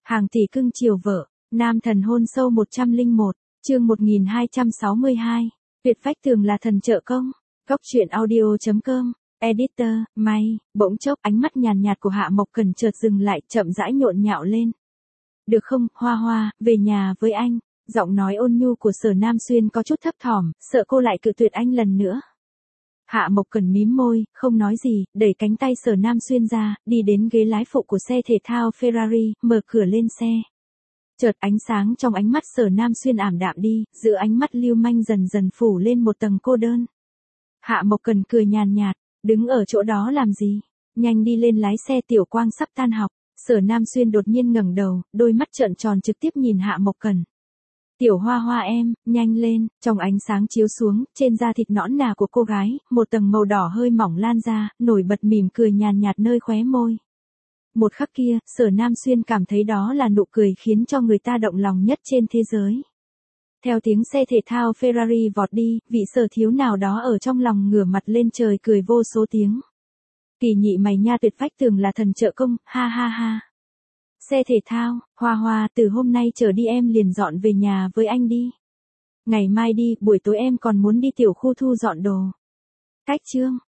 Hàng tỷ cưng chiều vợ, nam thần hôn sâu 101, chương 1262. Tuyệt vách tường là thần trợ công. Góc truyện audio.com. Editor, May. Bỗng chốc ánh mắt nhàn nhạt của Hạ Mộc Cần chợt dừng lại, chậm rãi nhộn nhạo lên. Được không, Hoa Hoa, về nhà với anh. Giọng nói ôn nhu của Sở Nam Xuyên có chút thấp thỏm, sợ cô lại cự tuyệt anh lần nữa. Hạ Mộc Cần mím môi, không nói gì, đẩy cánh tay Sở Nam Xuyên ra, đi đến ghế lái phụ của xe thể thao Ferrari, mở cửa lên xe. Chợt ánh sáng trong ánh mắt Sở Nam Xuyên ảm đạm đi, giữa ánh mắt lưu manh dần dần phủ lên một tầng cô đơn. Hạ Mộc Cần cười nhàn nhạt, đứng ở chỗ đó làm gì? Nhanh đi lên lái xe, Tiểu Quang sắp tan học. Sở Nam Xuyên đột nhiên ngẩng đầu, đôi mắt trợn tròn trực tiếp nhìn Hạ Mộc Cần. Tiểu Hoa Hoa em, nhanh lên, trong ánh sáng chiếu xuống, trên da thịt nõn nà của cô gái, một tầng màu đỏ hơi mỏng lan ra, nổi bật mỉm cười nhàn nhạt nơi khóe môi. Một khắc kia, Sở Nam Xuyên cảm thấy đó là nụ cười khiến cho người ta động lòng nhất trên thế giới. Theo tiếng xe thể thao Ferrari vọt đi, vị Sở thiếu nào đó ở trong lòng ngửa mặt lên trời cười vô số tiếng. Kỳ nhị mày nha, tuyệt vách tường là thần trợ công, ha ha ha. Xe thể thao, Hoa Hoa, từ hôm nay trở đi em liền dọn về nhà với anh đi. Ngày mai đi, buổi tối em còn muốn đi tiểu khu thu dọn đồ. Cách chương.